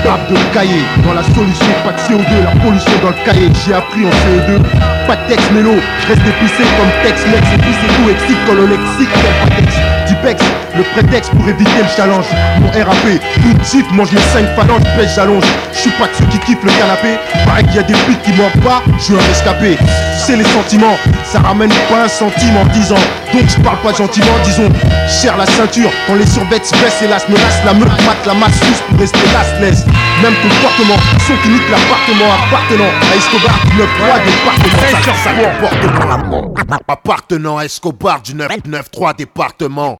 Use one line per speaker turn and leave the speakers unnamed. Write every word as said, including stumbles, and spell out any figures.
rap de cahier. Dans la solution, pas de C O deux, la pollution dans le cahier. J'ai appris en C E deux, pas de texte mélo. Reste épicé comme texte, lex, épicé tout, excite quand le lexique, pas texte. Dipex, le prétexte pour éviter le challenge. Mon R A P, tout type, mange mes cinq phalanges, pêche, j'allonge. J'suis pas de ceux qui kiffent le canapé. Pareil qu'il y a des putes qui manquent pas, j'suis un rescapé. Tu sais les sentiments, ça ramène pas un centime en dix ans. Donc j'parle pas gentiment, disons, cher la ceinture. Quand les survêtes se baissent, hélas, menace la meute, mate la masse juste pour rester lastless. Même comportement, son qui nique l'appartement appartenant à Escobar du neuf trois département. Ça sur sa comportement. Appartenant à Escobar du neuf trois département.